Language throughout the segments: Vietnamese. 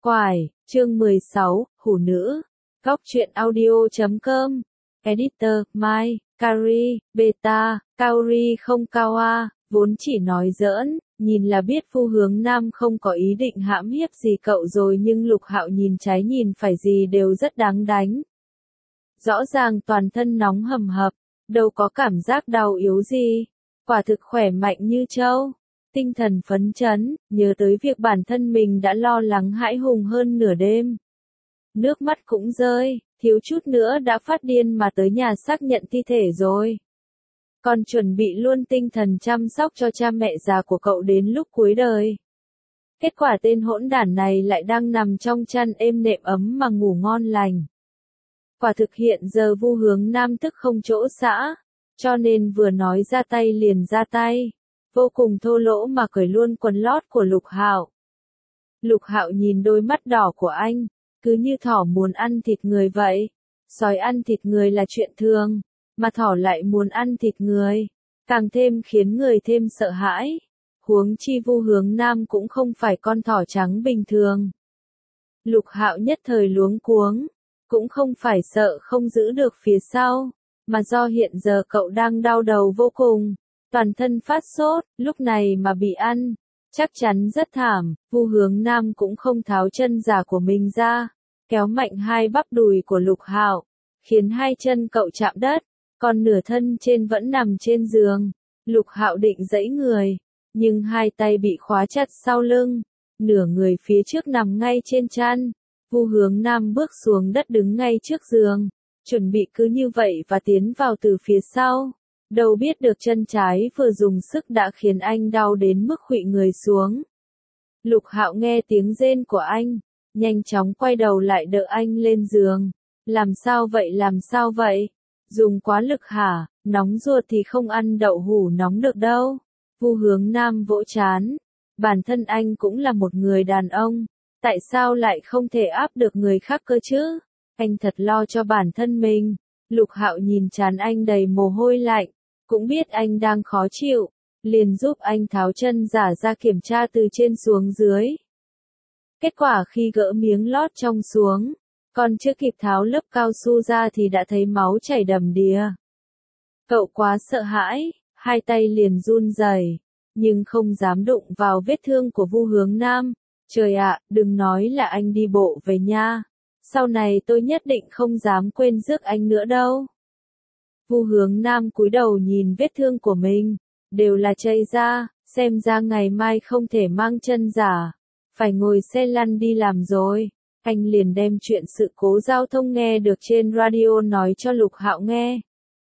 Quải, chương 16, Hủ nữ. Góc truyện audio.com. Editor, Mai, Kari, Beta, Kaori không Kawa, vốn chỉ nói giỡn, nhìn là biết Phu Hướng Nam không có ý định hãm hiếp gì cậu rồi, nhưng Lục Hạo nhìn trái nhìn phải gì đều rất đáng đánh. Rõ ràng toàn thân nóng hầm hập, đâu có cảm giác đau yếu gì, quả thực khỏe mạnh như trâu. Tinh thần phấn chấn, nhớ tới việc bản thân mình đã lo lắng hãi hùng hơn nửa đêm. Nước mắt cũng rơi, thiếu chút nữa đã phát điên mà tới nhà xác nhận thi thể rồi. Còn chuẩn bị luôn tinh thần chăm sóc cho cha mẹ già của cậu đến lúc cuối đời. Kết quả tên hỗn đản này lại đang nằm trong chăn êm nệm ấm mà ngủ ngon lành. Quả thực hiện giờ Vu Hướng Nam tức không chỗ xã, cho nên vừa nói ra tay liền ra tay. Vô cùng thô lỗ mà cởi luôn quần lót của Lục Hạo. Lục Hạo nhìn đôi mắt đỏ của anh, cứ như thỏ muốn ăn thịt người vậy. Sói ăn thịt người là chuyện thường, mà thỏ lại muốn ăn thịt người, càng thêm khiến người thêm sợ hãi. Huống chi Vu Hướng Nam cũng không phải con thỏ trắng bình thường. Lục Hạo nhất thời luống cuống, cũng không phải sợ không giữ được phía sau, mà do hiện giờ cậu đang đau đầu vô cùng. Toàn thân phát sốt, lúc này mà bị ăn, chắc chắn rất thảm. Vu Hướng Nam cũng không tháo chân giả của mình ra, kéo mạnh hai bắp đùi của Lục Hạo, khiến hai chân cậu chạm đất, còn nửa thân trên vẫn nằm trên giường. Lục Hạo định giãy người, nhưng hai tay bị khóa chặt sau lưng, nửa người phía trước nằm ngay trên chăn. Vu Hướng Nam bước xuống đất đứng ngay trước giường, chuẩn bị cứ như vậy và tiến vào từ phía sau. Đâu biết được chân trái vừa dùng sức đã khiến anh đau đến mức khuỵu người xuống. Lục Hạo nghe tiếng rên của anh, nhanh chóng quay đầu lại đỡ anh lên giường. Làm sao vậy? Dùng quá lực hả? Nóng ruột thì không ăn đậu hũ nóng được đâu. Vu Hướng Nam vỗ trán. Bản thân anh cũng là một người đàn ông, tại sao lại không thể áp được người khác cơ chứ? Anh thật lo cho bản thân mình. Lục Hạo nhìn trán anh đầy mồ hôi lạnh, cũng biết anh đang khó chịu, liền giúp anh tháo chân giả ra kiểm tra từ trên xuống dưới. Kết quả khi gỡ miếng lót trong xuống, còn chưa kịp tháo lớp cao su ra thì đã thấy máu chảy đầm đìa. Cậu quá sợ hãi, hai tay liền run rẩy, nhưng không dám đụng vào vết thương của Vu Hướng Nam. Trời ạ, đừng nói là anh đi bộ về nha. Sau này tôi nhất định không dám quên rước anh nữa đâu. Vu Hướng Nam cúi đầu nhìn vết thương của mình, đều là chảy ra, xem ra ngày mai không thể mang chân giả, phải ngồi xe lăn đi làm rồi. Anh liền đem chuyện sự cố giao thông nghe được trên radio nói cho Lục Hạo nghe.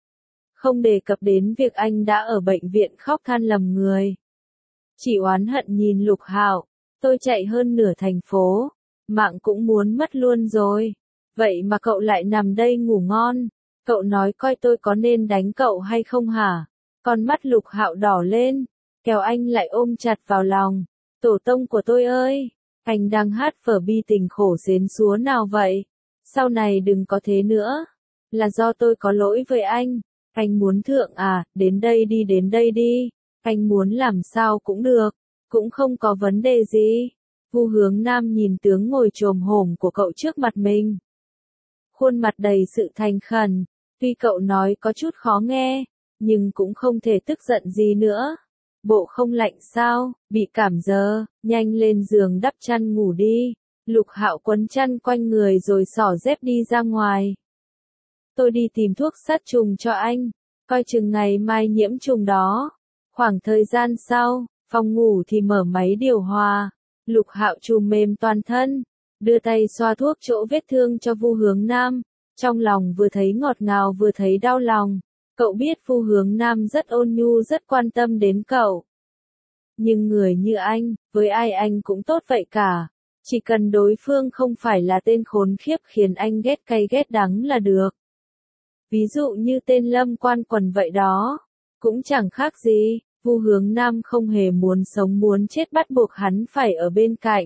Không đề cập đến việc anh đã ở bệnh viện khóc than lầm người. Chỉ oán hận nhìn Lục Hạo, tôi chạy hơn nửa thành phố, mạng cũng muốn mất luôn rồi. Vậy mà cậu lại nằm đây ngủ ngon. Cậu nói coi tôi có nên đánh cậu hay không hả? Con mắt Lục Hạo đỏ lên, kéo anh lại ôm chặt vào lòng. Tổ tông của tôi ơi, anh đang hát phở bi tình khổ xến xúa nào vậy? Sau này đừng có thế nữa. Là do tôi có lỗi với anh. Anh muốn thượng à, đến đây đi. Anh muốn làm sao cũng được, cũng không có vấn đề gì. Vu Hướng Nam nhìn tướng ngồi chồm hổm của cậu trước mặt mình. Khuôn mặt đầy sự thành khẩn, tuy cậu nói có chút khó nghe, nhưng cũng không thể tức giận gì nữa. Bộ không lạnh sao, bị cảm giờ, nhanh lên giường đắp chăn ngủ đi. Lục Hạo quấn chăn quanh người rồi xỏ dép đi ra ngoài. Tôi đi tìm thuốc sát trùng cho anh, coi chừng ngày mai nhiễm trùng đó. Khoảng thời gian sau, phòng ngủ thì mở máy điều hòa. Lục Hạo trùm mềm toàn thân, đưa tay xoa thuốc chỗ vết thương cho Vu Hướng Nam. Trong lòng vừa thấy ngọt ngào vừa thấy đau lòng. Cậu biết Vu Hướng Nam rất ôn nhu, rất quan tâm đến cậu. Nhưng người như anh, với ai anh cũng tốt vậy cả. Chỉ cần đối phương không phải là tên khốn khiếp khiến anh ghét cay ghét đắng là được. Ví dụ như tên Lâm Quan Quần vậy đó. Cũng chẳng khác gì, Vu Hướng Nam không hề muốn sống muốn chết bắt buộc hắn phải ở bên cạnh.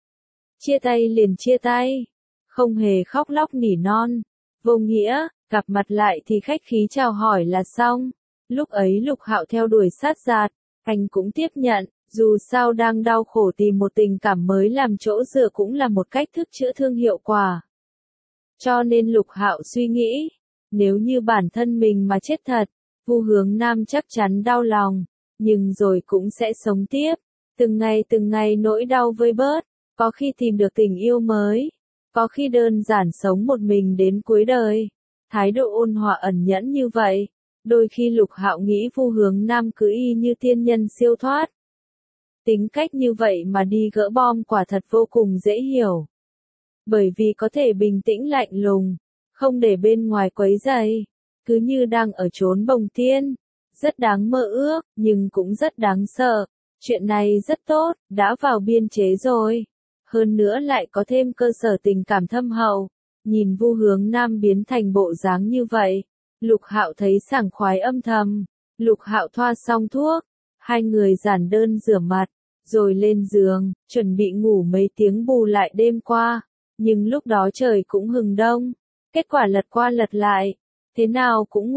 Chia tay liền chia tay. Không hề khóc lóc nỉ non. Vô nghĩa, gặp mặt lại thì khách khí chào hỏi là xong. Lúc ấy Lục Hạo theo đuổi sát giạt, anh cũng tiếp nhận, Dù sao đang đau khổ tìm một tình cảm mới làm chỗ dựa cũng là một cách thức chữa thương hiệu quả. Cho nên Lục Hạo suy nghĩ, nếu như bản thân mình mà chết thật, Vu Hướng Nam chắc chắn đau lòng, nhưng rồi cũng sẽ sống tiếp, từng ngày nỗi đau vơi bớt, có khi tìm được tình yêu mới, có khi đơn giản sống một mình đến cuối đời. Thái độ ôn hòa ẩn nhẫn như vậy, đôi khi Lục Hạo nghĩ Vu Hướng Nam cứ y như tiên nhân siêu thoát. Tính cách như vậy mà đi gỡ bom quả thật vô cùng dễ hiểu. Bởi vì có thể bình tĩnh lạnh lùng, không để bên ngoài quấy rầy, cứ như đang ở chốn bồng tiên, rất đáng mơ ước, nhưng cũng rất đáng sợ. Chuyện này rất tốt, đã vào biên chế rồi. Hơn nữa lại có thêm cơ sở tình cảm thâm hậu. Nhìn Vu Hướng Nam biến thành bộ dáng như vậy, Lục Hạo thấy sảng khoái âm thầm. Lục Hạo thoa xong thuốc, hai người giản đơn rửa mặt, rồi lên giường, chuẩn bị ngủ mấy tiếng bù lại đêm qua. Nhưng lúc đó trời cũng hừng đông, kết quả lật qua lật lại, thế nào cũng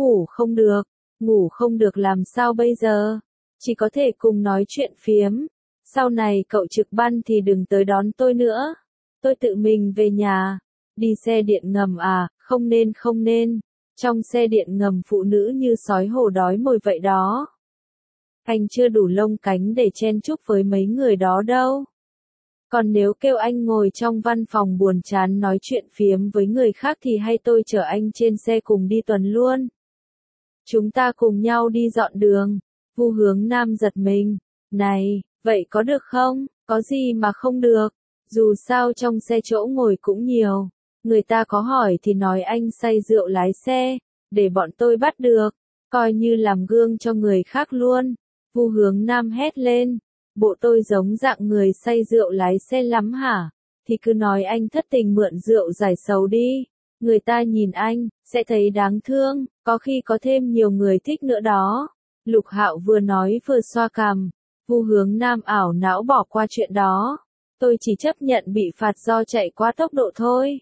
ngủ không được làm sao bây giờ, chỉ có thể cùng nói chuyện phiếm. Sau này cậu trực ban thì đừng tới đón tôi nữa, tôi tự mình về nhà. Đi xe điện ngầm à, không nên, trong xe điện ngầm phụ nữ như sói hổ đói mồi vậy đó. Anh chưa đủ lông cánh để chen chúc với mấy người đó đâu. Còn nếu kêu anh ngồi trong văn phòng buồn chán nói chuyện phiếm với người khác thì hay tôi chở anh trên xe cùng đi tuần luôn. Chúng ta cùng nhau đi dọn đường. Vu Hướng Nam giật mình. Này, vậy có được không? Có gì mà không được? Dù sao trong xe chỗ ngồi cũng nhiều. Người ta có hỏi thì nói anh say rượu lái xe, để bọn tôi bắt được. Coi như làm gương cho người khác luôn. Vu Hướng Nam hét lên. Bộ tôi giống dạng người say rượu lái xe lắm hả? Thì cứ nói anh thất tình mượn rượu giải sầu đi. Người ta nhìn anh, sẽ thấy đáng thương, có khi có thêm nhiều người thích nữa đó. Lục Hạo vừa nói vừa xoa cằm. Vu Hướng Nam ảo não bỏ qua chuyện đó. Tôi chỉ chấp nhận bị phạt do chạy quá tốc độ thôi.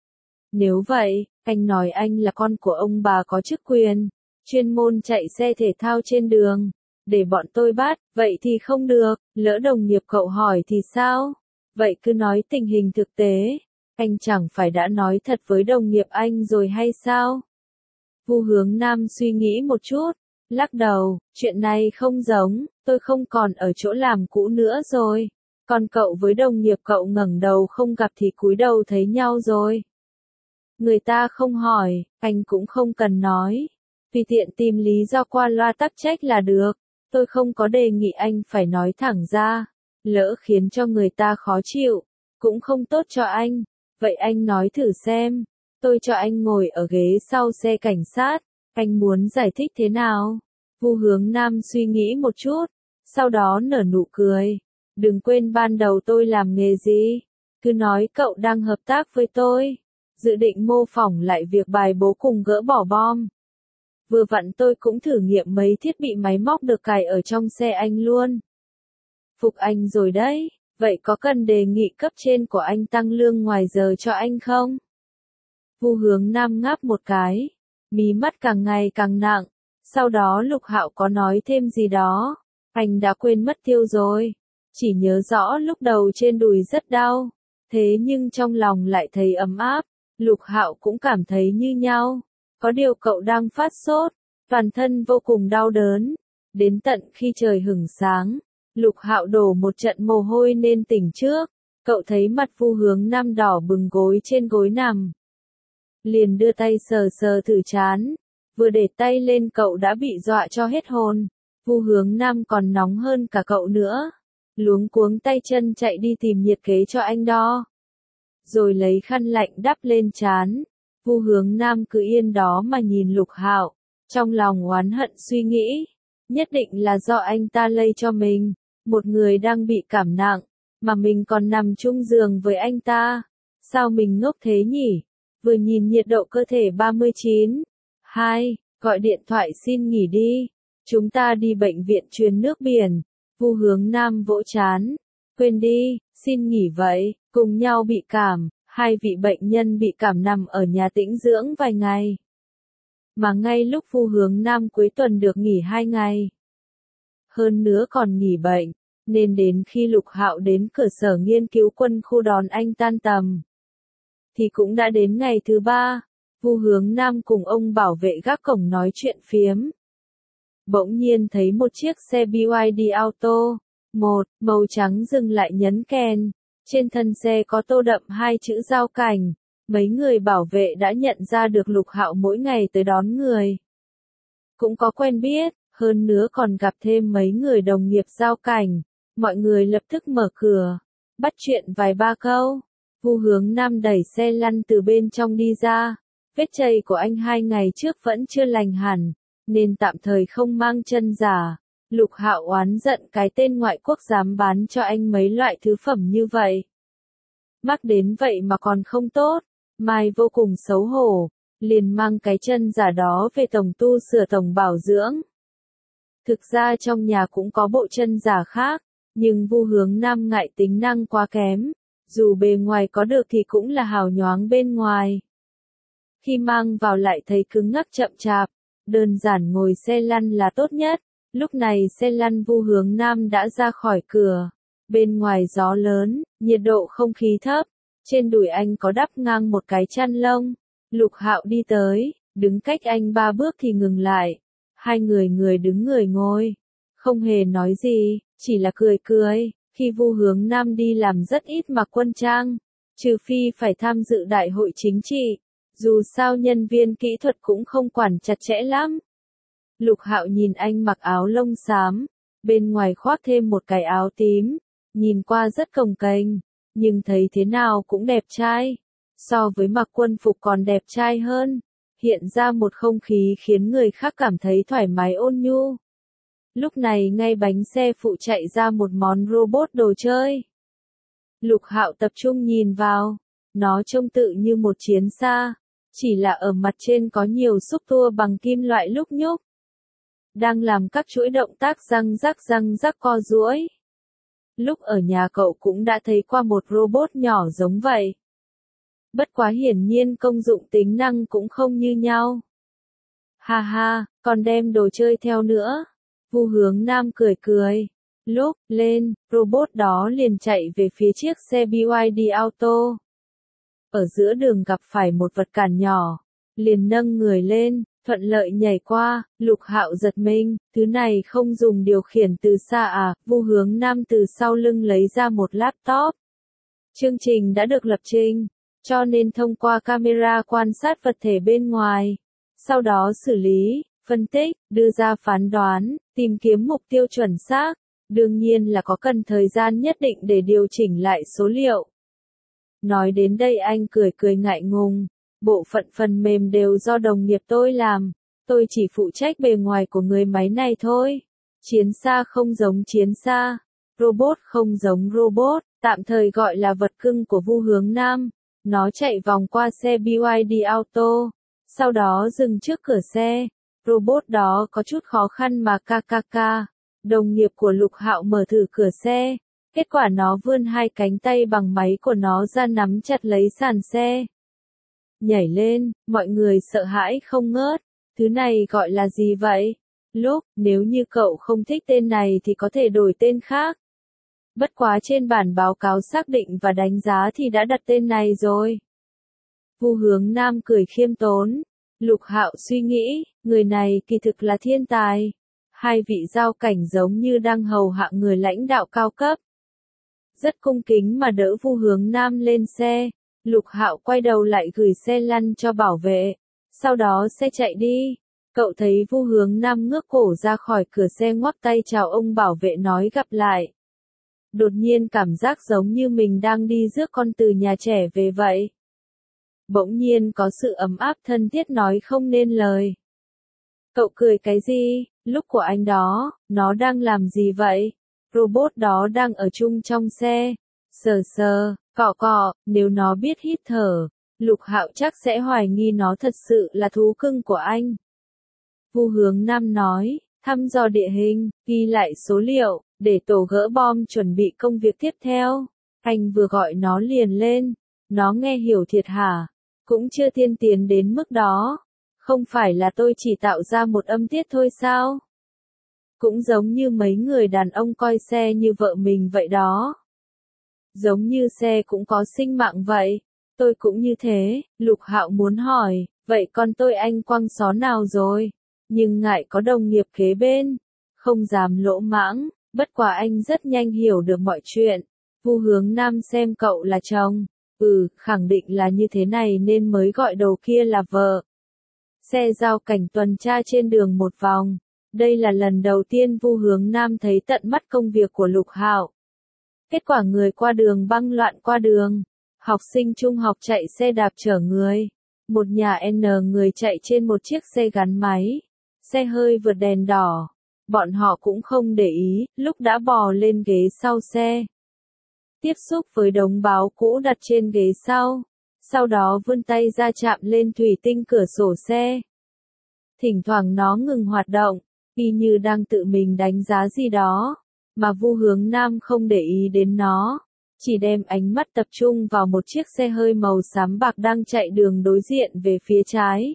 Nếu vậy, anh nói anh là con của ông bà có chức quyền, chuyên môn chạy xe thể thao trên đường. Để bọn tôi bắt, vậy thì không được, lỡ đồng nghiệp cậu hỏi thì sao? Vậy cứ nói tình hình thực tế, anh chẳng phải đã nói thật với đồng nghiệp anh rồi hay sao? Vu Hướng Nam suy nghĩ một chút, lắc đầu, chuyện này không giống, tôi không còn ở chỗ làm cũ nữa rồi. Còn cậu với đồng nghiệp cậu ngẩng đầu không gặp thì cúi đầu thấy nhau rồi. Người ta không hỏi, anh cũng không cần nói. Vì tiện tìm lý do qua loa tắc trách là được. Tôi không có đề nghị anh phải nói thẳng ra, lỡ khiến cho người ta khó chịu, cũng không tốt cho anh. Vậy anh nói thử xem, tôi cho anh ngồi ở ghế sau xe cảnh sát, anh muốn giải thích thế nào? Vu Hướng Nam suy nghĩ một chút, sau đó nở nụ cười. Đừng quên ban đầu tôi làm nghề gì, cứ nói cậu đang hợp tác với tôi, dự định mô phỏng lại việc bài bố cùng gỡ bỏ bom. Vừa vặn tôi cũng thử nghiệm mấy thiết bị máy móc được cài ở trong xe anh luôn. Phục anh rồi đấy, vậy có cần đề nghị cấp trên của anh tăng lương ngoài giờ cho anh không? Vu Hướng Nam ngáp một cái, mí mắt càng ngày càng nặng, sau đó Lục Hạo có nói thêm gì đó, anh đã quên mất tiêu rồi, chỉ nhớ rõ lúc đầu trên đùi rất đau, thế nhưng trong lòng lại thấy ấm áp, Lục Hạo cũng cảm thấy như nhau. Có điều cậu đang phát sốt, toàn thân vô cùng đau đớn. Đến tận khi trời hửng sáng, Lục Hạo đổ một trận mồ hôi nên tỉnh trước. Cậu thấy mặt Vu Hướng Nam đỏ bừng gối trên gối nằm. Liền đưa tay sờ sờ thử trán. Vừa để tay lên cậu đã bị dọa cho hết hồn. Vu Hướng Nam còn nóng hơn cả cậu nữa. Luống cuống tay chân chạy đi tìm nhiệt kế cho anh đo. Rồi lấy khăn lạnh đắp lên trán. Vu Hướng Nam cứ yên đó mà nhìn Lục Hạo, trong lòng oán hận suy nghĩ, nhất định là do anh ta lây cho mình, một người đang bị cảm nặng, mà mình còn nằm chung giường với anh ta, sao mình ngốc thế nhỉ? Vừa nhìn nhiệt độ cơ thể 39, 2, gọi điện thoại xin nghỉ đi, chúng ta đi bệnh viện truyền nước biển. Vu Hướng Nam vỗ trán, quên đi, xin nghỉ vậy, cùng nhau bị cảm. Hai vị bệnh nhân bị cảm nằm ở nhà tĩnh dưỡng vài ngày. Mà ngay lúc Vu Hướng Nam cuối tuần được nghỉ 2 ngày. Hơn nữa còn nghỉ bệnh, nên đến khi Lục Hạo đến cửa sở nghiên cứu quân khu đón anh tan tầm, thì cũng đã đến ngày thứ 3. Vu Hướng Nam cùng ông bảo vệ gác cổng nói chuyện phiếm. Bỗng nhiên thấy một chiếc xe BYD Auto, màu trắng dừng lại nhấn kèn. Trên thân xe có tô đậm hai chữ giao cảnh. Mấy người bảo vệ đã nhận ra được Lục Hạo mỗi ngày tới đón người. Cũng có quen biết, hơn nữa còn gặp thêm mấy người đồng nghiệp giao cảnh. Mọi người lập tức mở cửa, bắt chuyện vài ba câu. Vu Hướng Nam đẩy xe lăn từ bên trong đi ra. Vết chày của anh 2 ngày trước vẫn chưa lành hẳn, nên tạm thời không mang chân giả. Lục Hạo oán giận cái tên ngoại quốc dám bán cho anh mấy loại thứ phẩm như vậy. Mắc đến vậy mà còn không tốt. Mai vô cùng xấu hổ, liền mang cái chân giả đó về tổng tu sửa tổng bảo dưỡng. Thực ra trong nhà cũng có bộ chân giả khác, nhưng Vu Hướng Nam ngại tính năng quá kém, dù bề ngoài có được thì cũng là hào nhoáng bên ngoài. Khi mang vào lại thấy cứng ngắc chậm chạp, đơn giản ngồi xe lăn là tốt nhất. Lúc này xe lăn Vu Hướng Nam đã ra khỏi cửa. Bên ngoài gió lớn, nhiệt độ không khí thấp. Trên đùi anh có đắp ngang một cái chăn lông. Lục Hạo đi tới, đứng cách anh 3 bước thì ngừng lại. Hai người đứng người ngồi. Không hề nói gì, chỉ là cười cười. Khi Vu Hướng Nam đi làm rất ít mặc quân trang. Trừ phi phải tham dự đại hội chính trị. Dù sao nhân viên kỹ thuật cũng không quản chặt chẽ lắm. Lục Hạo nhìn anh mặc áo lông xám, bên ngoài khoác thêm một cái áo tím, nhìn qua rất cồng kềnh, nhưng thấy thế nào cũng đẹp trai. So với mặc quân phục còn đẹp trai hơn, hiện ra một không khí khiến người khác cảm thấy thoải mái ôn nhu. Lúc này ngay bánh xe phụ chạy ra một món robot đồ chơi. Lục Hạo tập trung nhìn vào, nó trông tự như một chiến xa, chỉ là ở mặt trên có nhiều xúc tua bằng kim loại lúc nhúc. Đang làm các chuỗi động tác răng rắc co duỗi. Lúc ở nhà cậu cũng đã thấy qua một robot nhỏ giống vậy. Bất quá hiển nhiên công dụng tính năng cũng không như nhau. Ha ha, còn đem đồ chơi theo nữa. Vu Hướng Nam cười cười. Lúc lên, robot đó liền chạy về phía chiếc xe BYD Auto. Ở giữa đường gặp phải một vật cản nhỏ, liền nâng người lên, thuận lợi nhảy qua. Lục Hạo giật mình, thứ này không dùng điều khiển từ xa à? Vu Hướng Nam từ sau lưng lấy ra một laptop. Chương trình đã được lập trình, cho nên thông qua camera quan sát vật thể bên ngoài, sau đó xử lý, phân tích, đưa ra phán đoán, tìm kiếm mục tiêu chuẩn xác. Đương nhiên là có cần thời gian nhất định để điều chỉnh lại số liệu. Nói đến đây anh cười ngại ngùng. Bộ phận phần mềm đều do đồng nghiệp tôi làm. Tôi chỉ phụ trách bề ngoài của người máy này thôi. Chiến xa không giống chiến xa. Robot không giống robot. Tạm thời gọi là vật cưng của Vu Hướng Nam. Nó chạy vòng qua xe BYD Auto. Sau đó dừng trước cửa xe. Robot đó có chút khó khăn mà kkk. Đồng nghiệp của Lục Hạo mở thử cửa xe. Kết quả nó vươn hai cánh tay bằng máy của nó ra nắm chặt lấy sàn xe. Nhảy lên, mọi người sợ hãi không ngớt. Thứ này gọi là gì vậy? Lúc, nếu như cậu không thích tên này thì có thể đổi tên khác. Bất quá trên bản báo cáo xác định và đánh giá thì đã đặt tên này rồi. Vu Hướng Nam cười khiêm tốn. Lục Hạo suy nghĩ, người này kỳ thực là thiên tài. Hai vị giao cảnh giống như đang hầu hạ người lãnh đạo cao cấp. Rất cung kính mà đỡ Vu Hướng Nam lên xe. Lục Hạo quay đầu lại gửi xe lăn cho bảo vệ. Sau đó xe chạy đi. Cậu thấy Vu Hướng Nam ngước cổ ra khỏi cửa xe ngoắc tay chào ông bảo vệ nói gặp lại. Đột nhiên cảm giác giống như mình đang đi rước con từ nhà trẻ về vậy. Bỗng nhiên có sự ấm áp thân thiết nói không nên lời. Cậu cười cái gì? Lúc của anh đó, nó đang làm gì vậy? Robot đó đang ở chung trong xe. Sờ, cọ, nếu nó biết hít thở, Lục Hạo chắc sẽ hoài nghi nó thật sự là thú cưng của anh. Vu Hướng Nam nói, thăm dò địa hình, ghi lại số liệu, để tổ gỡ bom chuẩn bị công việc tiếp theo. Anh vừa gọi nó liền lên, nó nghe hiểu thiệt hả? Cũng chưa tiên tiến đến mức đó. Không phải là tôi chỉ tạo ra một âm tiết thôi sao? Cũng giống như mấy người đàn ông coi xe như vợ mình vậy đó. Giống như xe cũng có sinh mạng vậy. Tôi cũng như thế. Lục Hạo muốn hỏi, vậy con tôi anh quăng xó nào rồi? Nhưng ngại có đồng nghiệp kế bên, không dám lỗ mãng, bất quá anh rất nhanh hiểu được mọi chuyện. Vu Hướng Nam xem cậu là chồng, khẳng định là như thế này nên mới gọi đầu kia là vợ. Xe giao cảnh tuần tra trên đường một vòng, đây là lần đầu tiên Vu Hướng Nam thấy tận mắt công việc của Lục Hạo. Kết quả người qua đường băng loạn qua đường, học sinh trung học chạy xe đạp chở người, một nhà N người chạy trên một chiếc xe gắn máy, xe hơi vượt đèn đỏ, bọn họ cũng không để ý, lúc đã bò lên ghế sau xe. Tiếp xúc với đống báo cũ đặt trên ghế sau đó vươn tay ra chạm lên thủy tinh cửa sổ xe. Thỉnh thoảng nó ngừng hoạt động, y như đang tự mình đánh giá gì đó, mà Vu Hướng Nam không để ý đến nó, chỉ đem ánh mắt tập trung vào một chiếc xe hơi màu xám bạc đang chạy đường đối diện về phía trái.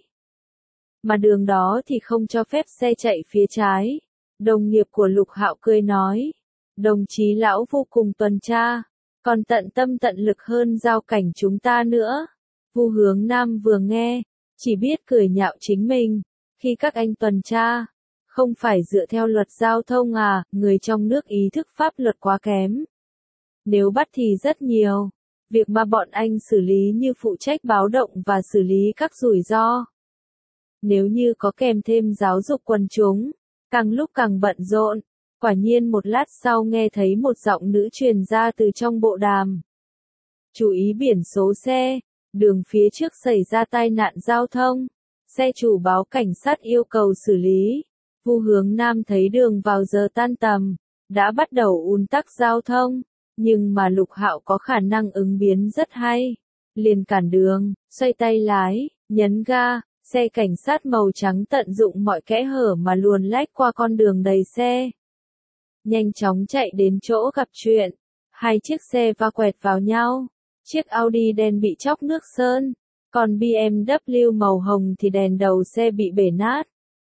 Mà đường đó thì không cho phép xe chạy phía trái. Đồng nghiệp của Lục Hạo cười nói, đồng chí lão vô cùng tuần tra, còn tận tâm tận lực hơn giao cảnh chúng ta nữa. Vu Hướng Nam vừa nghe, chỉ biết cười nhạo chính mình, khi các anh tuần tra, không phải dựa theo luật giao thông à, người trong nước ý thức pháp luật quá kém. Nếu bắt thì rất nhiều, việc mà bọn anh xử lý như phụ trách báo động và xử lý các rủi ro. Nếu như có kèm thêm giáo dục quần chúng, càng lúc càng bận rộn. Quả nhiên một lát sau nghe thấy một giọng nữ truyền ra từ trong bộ đàm. Chú ý biển số xe, đường phía trước xảy ra tai nạn giao thông, xe chủ báo cảnh sát yêu cầu xử lý. Vu Hướng Nam thấy đường vào giờ tan tầm, đã bắt đầu ùn tắc giao thông, nhưng mà Lục Hạo có khả năng ứng biến rất hay. Liền cản đường, xoay tay lái, nhấn ga, xe cảnh sát màu trắng tận dụng mọi kẽ hở mà luồn lách qua con đường đầy xe. Nhanh chóng chạy đến chỗ gặp chuyện, hai chiếc xe va quẹt vào nhau, chiếc Audi đen bị chóc nước sơn, còn BMW màu hồng thì đèn đầu xe bị bể nát.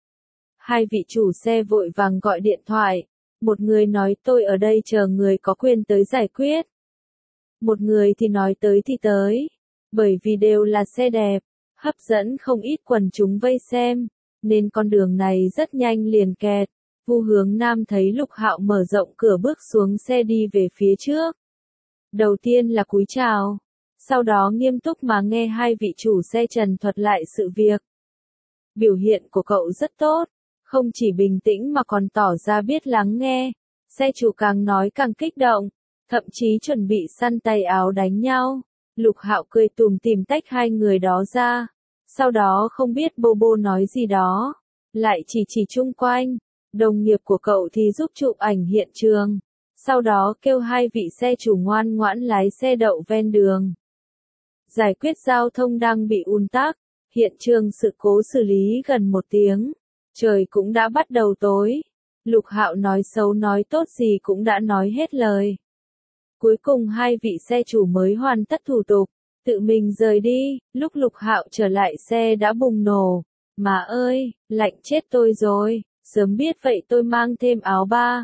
Hai vị chủ xe vội vàng gọi điện thoại, một người nói tôi ở đây chờ người có quyền tới giải quyết. Một người thì nói tới thì tới, bởi vì đều là xe đẹp, hấp dẫn không ít quần chúng vây xem, nên con đường này rất nhanh liền kẹt. Vu Hướng Nam thấy Lục Hạo mở rộng cửa bước xuống xe đi về phía trước. Đầu tiên là cúi chào, sau đó nghiêm túc mà nghe hai vị chủ xe trần thuật lại sự việc. Biểu hiện của cậu rất tốt, không chỉ bình tĩnh mà còn tỏ ra biết lắng nghe. Xe chủ càng nói càng kích động, thậm chí chuẩn bị săn tay áo đánh nhau. Lục Hạo cười tủm tỉm tách hai người đó ra, sau đó không biết bô bô nói gì đó, lại chỉ chung quanh. Đồng nghiệp của cậu thì giúp chụp ảnh hiện trường, sau đó kêu hai vị xe chủ ngoan ngoãn lái xe đậu ven đường. Giải quyết giao thông đang bị ùn tắc, hiện trường sự cố xử lý gần 1 tiếng, trời cũng đã bắt đầu tối. Lục Hạo nói xấu nói tốt gì cũng đã nói hết lời. Cuối cùng hai vị xe chủ mới hoàn tất thủ tục, tự mình rời đi. Lúc Lục Hạo trở lại xe đã bùng nổ, mà ơi, lạnh chết tôi rồi. Sớm biết vậy tôi mang thêm áo ba.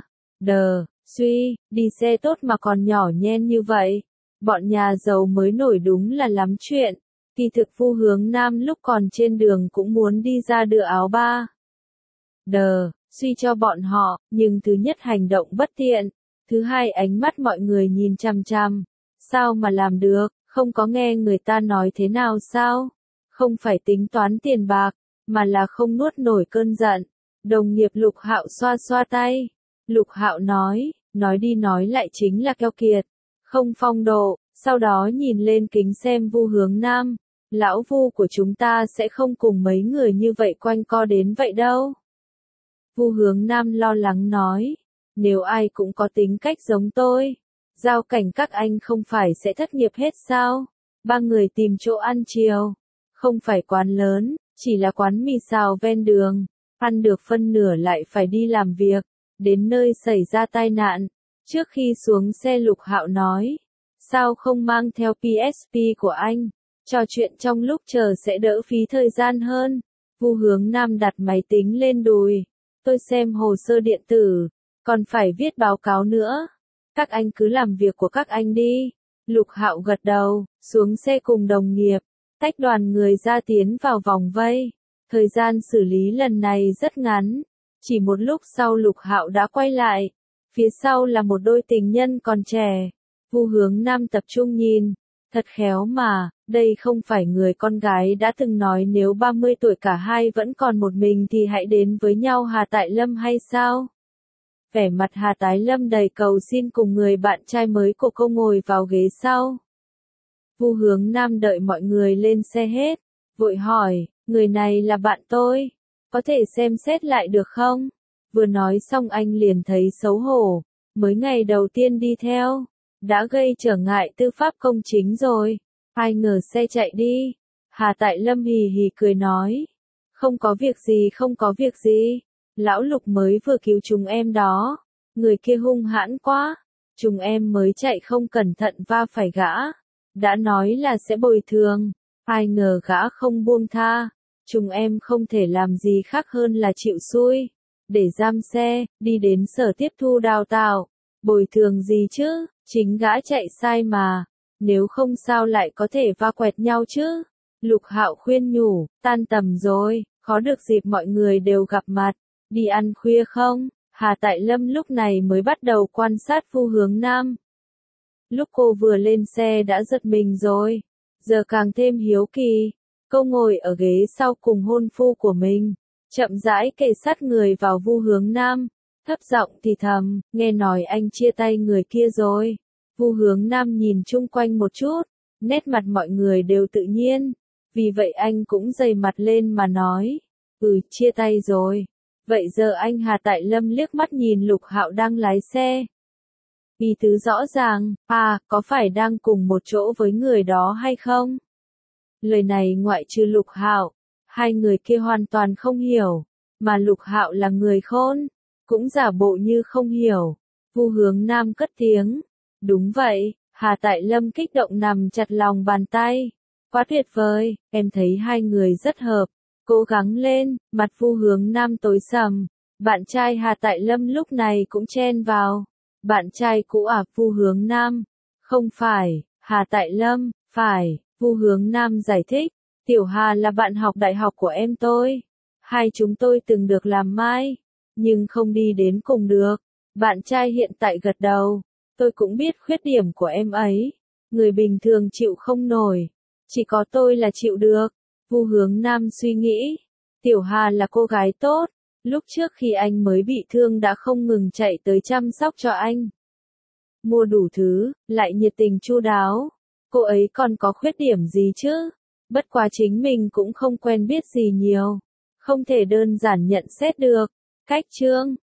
Đi xe tốt mà còn nhỏ nhen như vậy. Bọn nhà giàu mới nổi đúng là lắm chuyện. Kỳ thực Vu Hướng Nam lúc còn trên đường cũng muốn đi ra đưa áo ba. Cho bọn họ, nhưng thứ nhất hành động bất tiện. Thứ hai ánh mắt mọi người nhìn chằm chằm. Sao mà làm được, không có nghe người ta nói thế nào sao? Không phải tính toán tiền bạc, mà là không nuốt nổi cơn giận. Đồng nghiệp Lục Hạo xoa xoa tay. Lục Hạo nói đi nói lại chính là keo kiệt, không phong độ, sau đó nhìn lên kính xem Vu Hướng Nam. Lão Vu của chúng ta sẽ không cùng mấy người như vậy quanh co đến vậy đâu. Vu Hướng Nam lo lắng nói, nếu ai cũng có tính cách giống tôi, giao cảnh các anh không phải sẽ thất nghiệp hết sao? Ba người tìm chỗ ăn chiều, không phải quán lớn, chỉ là quán mì xào ven đường. Ăn được phân nửa lại phải đi làm việc, đến nơi xảy ra tai nạn. Trước khi xuống xe Lục Hạo nói, sao không mang theo PSP của anh, trò chuyện trong lúc chờ sẽ đỡ phí thời gian hơn. Vu Hướng Nam đặt máy tính lên đùi, tôi xem hồ sơ điện tử, còn phải viết báo cáo nữa. Các anh cứ làm việc của các anh đi. Lục Hạo gật đầu, xuống xe cùng đồng nghiệp, tách đoàn người ra tiến vào vòng vây. Thời gian xử lý lần này rất ngắn, chỉ một lúc sau Lục Hạo đã quay lại. Phía sau là một đôi tình nhân còn trẻ. Vu Hướng Nam tập trung nhìn, thật khéo mà, đây không phải người con gái đã từng nói nếu 30 tuổi cả hai vẫn còn một mình thì hãy đến với nhau Hà Tại Lâm hay sao? Vẻ mặt Hà Tái Lâm đầy cầu xin cùng người bạn trai mới của cô ngồi vào ghế sau. Vu Hướng Nam đợi mọi người lên xe hết, vội hỏi, người này là bạn tôi, có thể xem xét lại được không? Vừa nói xong anh liền thấy xấu hổ, mới ngày đầu tiên đi theo, đã gây trở ngại tư pháp công chính rồi, ai ngờ xe chạy đi. Hà Tại Lâm hì hì cười nói, không có việc gì không có việc gì, lão Lục mới vừa cứu chúng em đó, người kia hung hãn quá, chúng em mới chạy không cẩn thận va phải gã, đã nói là sẽ bồi thường, ai ngờ gã không buông tha, chúng em không thể làm gì khác hơn là chịu xui, để giam xe, đi đến sở tiếp thu đào tạo, bồi thường gì chứ, chính gã chạy sai mà, nếu không sao lại có thể va quẹt nhau chứ. Lục Hạo khuyên nhủ, tan tầm rồi, khó được dịp mọi người đều gặp mặt, đi ăn khuya không? Hà Tại Lâm lúc này mới bắt đầu quan sát Vu Hướng Nam. Lúc cô vừa lên xe đã giật mình rồi, giờ càng thêm hiếu kỳ. Cô ngồi ở ghế sau cùng hôn phu của mình, chậm rãi kề sát người vào Vu Hướng Nam, thấp giọng thì thầm, nghe nói anh chia tay người kia rồi. Vu Hướng Nam nhìn chung quanh một chút, nét mặt mọi người đều tự nhiên, vì vậy anh cũng dày mặt lên mà nói, chia tay rồi. Vậy giờ anh Hà Tại Lâm liếc mắt nhìn Lục Hạo đang lái xe. Ý tứ rõ ràng, có phải đang cùng một chỗ với người đó hay không? Lời này ngoại trừ Lục Hạo, hai người kia hoàn toàn không hiểu, mà Lục Hạo là người khôn, cũng giả bộ như không hiểu. Vu Hướng Nam cất tiếng, đúng vậy, Hà Tại Lâm kích động nằm chặt lòng bàn tay. Quá tuyệt vời, em thấy hai người rất hợp. Cố gắng lên, mặt Vu Hướng Nam tối sầm. Bạn trai Hà Tại Lâm lúc này cũng chen vào. Bạn trai cũ à? Vu Hướng Nam. Không phải, Hà Tại Lâm, phải, Vu Hướng Nam giải thích. Tiểu Hà là bạn học đại học của em tôi. Hai chúng tôi từng được làm mai, nhưng không đi đến cùng được. Bạn trai hiện tại gật đầu. Tôi cũng biết khuyết điểm của em ấy. Người bình thường chịu không nổi. Chỉ có tôi là chịu được. Vu Hướng Nam suy nghĩ. Tiểu Hà là cô gái tốt. Lúc trước khi anh mới bị thương đã không ngừng chạy tới chăm sóc cho anh. Mua đủ thứ, lại nhiệt tình chu đáo. Cô ấy còn có khuyết điểm gì chứ? Bất quá chính mình cũng không quen biết gì nhiều. Không thể đơn giản nhận xét được. Cách chương